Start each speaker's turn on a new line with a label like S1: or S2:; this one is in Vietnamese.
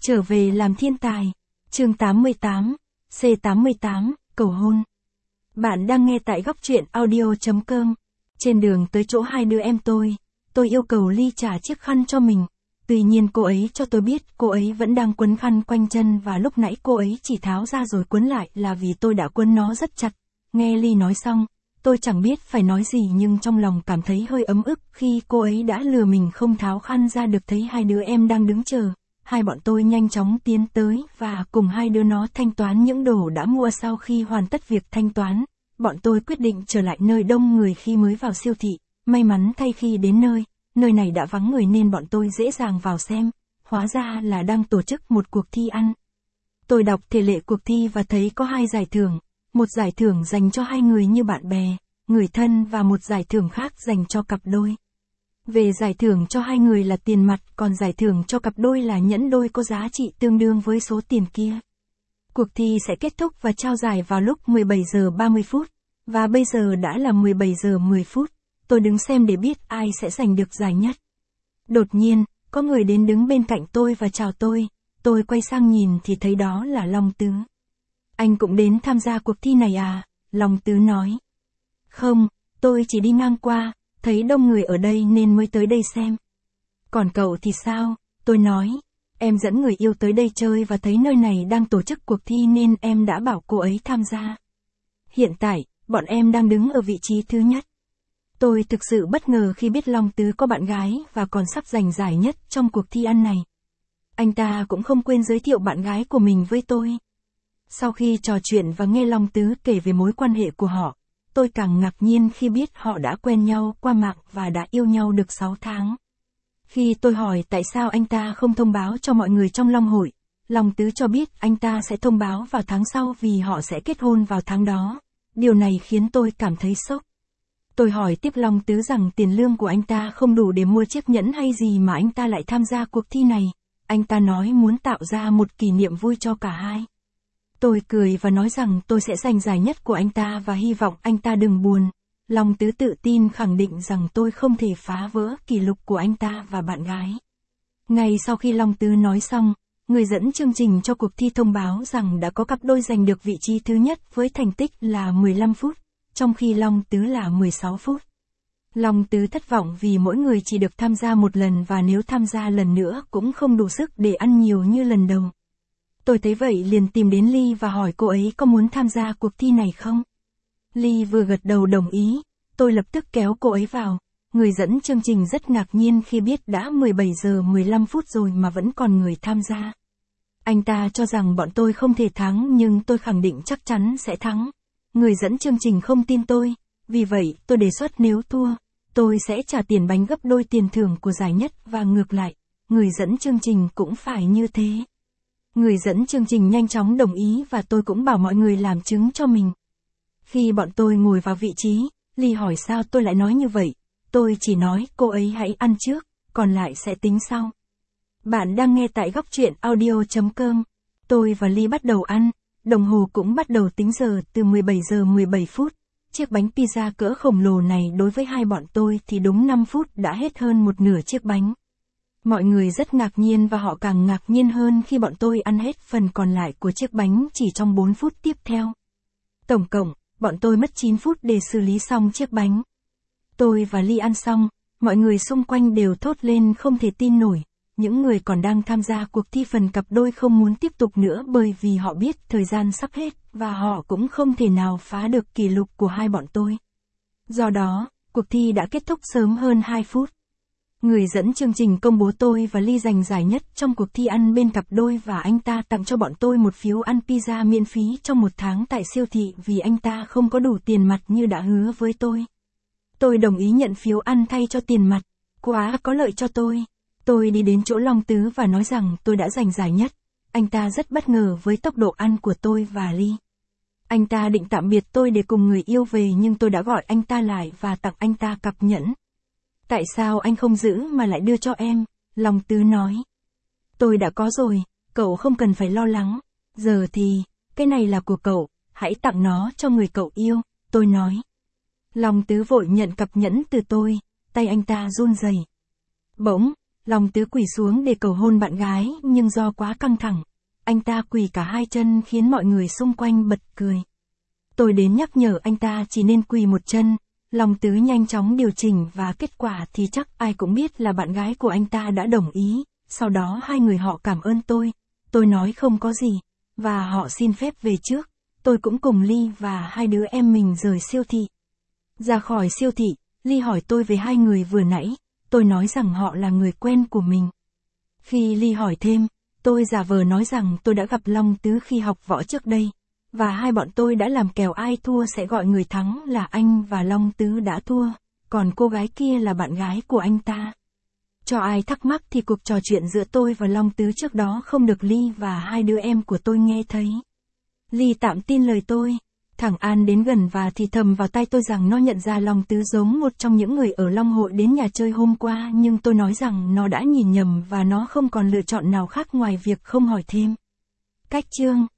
S1: Trở về làm thiên tài. Chương 88, C88, cầu hôn. Bạn đang nghe tại góc truyện audio.com. Trên đường tới chỗ hai đứa em tôi yêu cầu Ly trả chiếc khăn cho mình. Tuy nhiên cô ấy cho tôi biết cô ấy vẫn đang quấn khăn quanh chân và lúc nãy cô ấy chỉ tháo ra rồi quấn lại là vì tôi đã quấn nó rất chặt. Nghe Ly nói xong, tôi chẳng biết phải nói gì nhưng trong lòng cảm thấy hơi ấm ức khi cô ấy đã lừa mình không tháo khăn ra được. Thấy hai đứa em đang đứng chờ. Hai bọn tôi nhanh chóng tiến tới và cùng hai đứa nó thanh toán những đồ đã mua. Sau khi hoàn tất việc thanh toán, bọn tôi quyết định trở lại nơi đông người khi mới vào siêu thị. May mắn thay khi đến nơi này đã vắng người nên bọn tôi dễ dàng vào xem. Hóa ra là đang tổ chức một cuộc thi ăn. Tôi đọc thể lệ cuộc thi và thấy có 2 giải thưởng. Một giải thưởng dành cho 2 người như bạn bè, người thân và một giải thưởng khác dành cho cặp đôi. Về giải thưởng cho 2 người là tiền mặt, còn giải thưởng cho cặp đôi là nhẫn đôi có giá trị tương đương với số tiền kia. Cuộc thi sẽ kết thúc và trao giải vào lúc 17 giờ 30 phút, và bây giờ đã là 17 giờ 10 phút. Tôi đứng xem để biết ai sẽ giành được giải nhất. Đột nhiên, có người đến đứng bên cạnh tôi và chào tôi. Tôi quay sang nhìn thì thấy đó là Long Tứ. Anh cũng đến tham gia cuộc thi này à? Long Tứ nói. Không, tôi chỉ đi ngang qua, thấy đông người ở đây nên mới tới đây xem. Còn cậu thì sao? Tôi nói. Em dẫn người yêu tới đây chơi và thấy nơi này đang tổ chức cuộc thi nên em đã bảo cô ấy tham gia. Hiện tại, bọn em đang đứng ở vị trí thứ nhất. Tôi thực sự bất ngờ khi biết Long Tứ có bạn gái và còn sắp giành giải nhất trong cuộc thi ăn này. Anh ta cũng không quên giới thiệu bạn gái của mình với tôi. Sau khi trò chuyện và nghe Long Tứ kể về mối quan hệ của họ, tôi càng ngạc nhiên khi biết họ đã quen nhau qua mạng và đã yêu nhau được 6 tháng. Khi tôi hỏi tại sao anh ta không thông báo cho mọi người trong Long hội, Long Tứ cho biết anh ta sẽ thông báo vào tháng sau vì họ sẽ kết hôn vào tháng đó. Điều này khiến tôi cảm thấy sốc. Tôi hỏi tiếp Long Tứ rằng tiền lương của anh ta không đủ để mua chiếc nhẫn hay gì mà anh ta lại tham gia cuộc thi này. Anh ta nói muốn tạo ra một kỷ niệm vui cho cả hai. Tôi cười và nói rằng tôi sẽ giành giải nhất của anh ta và hy vọng anh ta đừng buồn. Long Tứ tự tin khẳng định rằng tôi không thể phá vỡ kỷ lục của anh ta và bạn gái. Ngay sau khi Long Tứ nói xong, người dẫn chương trình cho cuộc thi thông báo rằng đã có cặp đôi giành được vị trí thứ nhất với thành tích là 15 phút, trong khi Long Tứ là 16 phút. Long Tứ thất vọng vì mỗi người chỉ được tham gia một lần và nếu tham gia lần nữa cũng không đủ sức để ăn nhiều như lần đầu. Tôi thấy vậy liền tìm đến Ly và hỏi cô ấy có muốn tham gia cuộc thi này không. Ly vừa gật đầu đồng ý, tôi lập tức kéo cô ấy vào. Người dẫn chương trình rất ngạc nhiên khi biết đã 17 giờ 15 phút rồi mà vẫn còn người tham gia. Anh ta cho rằng bọn tôi không thể thắng nhưng tôi khẳng định chắc chắn sẽ thắng. Người dẫn chương trình không tin tôi, vì vậy tôi đề xuất nếu thua, tôi sẽ trả tiền bánh gấp đôi tiền thưởng của giải nhất và ngược lại, người dẫn chương trình cũng phải như thế. Người dẫn chương trình nhanh chóng đồng ý và tôi cũng bảo mọi người làm chứng cho mình. Khi bọn tôi ngồi vào vị trí, Ly hỏi sao tôi lại nói như vậy. Tôi chỉ nói cô ấy hãy ăn trước, còn lại sẽ tính sau. Bạn đang nghe tại góc truyện audio.com. Tôi và Ly bắt đầu ăn, đồng hồ cũng bắt đầu tính giờ từ 17 giờ 17 phút. Chiếc bánh pizza cỡ khổng lồ này đối với hai bọn tôi thì đúng 5 phút đã hết hơn một nửa chiếc bánh. Mọi người rất ngạc nhiên và họ càng ngạc nhiên hơn khi bọn tôi ăn hết phần còn lại của chiếc bánh chỉ trong 4 phút tiếp theo. Tổng cộng, bọn tôi mất 9 phút để xử lý xong chiếc bánh. Tôi và Ly ăn xong, mọi người xung quanh đều thốt lên không thể tin nổi. Những người còn đang tham gia cuộc thi phần cặp đôi không muốn tiếp tục nữa bởi vì họ biết thời gian sắp hết và họ cũng không thể nào phá được kỷ lục của hai bọn tôi. Do đó, cuộc thi đã kết thúc sớm hơn 2 phút. Người dẫn chương trình công bố tôi và Ly giành giải nhất trong cuộc thi ăn bên cặp đôi và anh ta tặng cho bọn tôi một phiếu ăn pizza miễn phí trong 1 tháng tại siêu thị vì anh ta không có đủ tiền mặt như đã hứa với tôi. Tôi đồng ý nhận phiếu ăn thay cho tiền mặt, quá có lợi cho tôi. Tôi đi đến chỗ Long Tứ và nói rằng tôi đã giành giải nhất. Anh ta rất bất ngờ với tốc độ ăn của tôi và Ly. Anh ta định tạm biệt tôi để cùng người yêu về nhưng tôi đã gọi anh ta lại và tặng anh ta cặp nhẫn. Tại sao anh không giữ mà lại đưa cho em? Long Tứ nói. Tôi đã có rồi, cậu không cần phải lo lắng. Giờ thì, cái này là của cậu, hãy tặng nó cho người cậu yêu, tôi nói. Long Tứ vội nhận cặp nhẫn từ tôi, tay anh ta run rẩy. Bỗng, Long Tứ quỳ xuống để cầu hôn bạn gái, nhưng do quá căng thẳng, anh ta quỳ cả hai chân khiến mọi người xung quanh bật cười. Tôi đến nhắc nhở anh ta chỉ nên quỳ một chân, Long Tứ nhanh chóng điều chỉnh và kết quả thì chắc ai cũng biết là bạn gái của anh ta đã đồng ý, sau đó hai người họ cảm ơn tôi nói không có gì, và họ xin phép về trước, tôi cũng cùng Ly và hai đứa em mình rời siêu thị. Ra khỏi siêu thị, Ly hỏi tôi về hai người vừa nãy, tôi nói rằng họ là người quen của mình. Khi Ly hỏi thêm, tôi giả vờ nói rằng tôi đã gặp Long Tứ khi học võ trước đây, và hai bọn tôi đã làm kèo ai thua sẽ gọi người thắng là anh và Long Tứ đã thua, còn cô gái kia là bạn gái của anh ta. Cho ai thắc mắc thì cuộc trò chuyện giữa tôi và Long Tứ trước đó không được Ly và hai đứa em của tôi nghe thấy. Ly tạm tin lời tôi. Thằng An đến gần và thì thầm vào tai tôi rằng nó nhận ra Long Tứ giống một trong những người ở Long Hội đến nhà chơi hôm qua, nhưng tôi nói rằng nó đã nhìn nhầm và nó không còn lựa chọn nào khác ngoài việc không hỏi thêm. Cách chương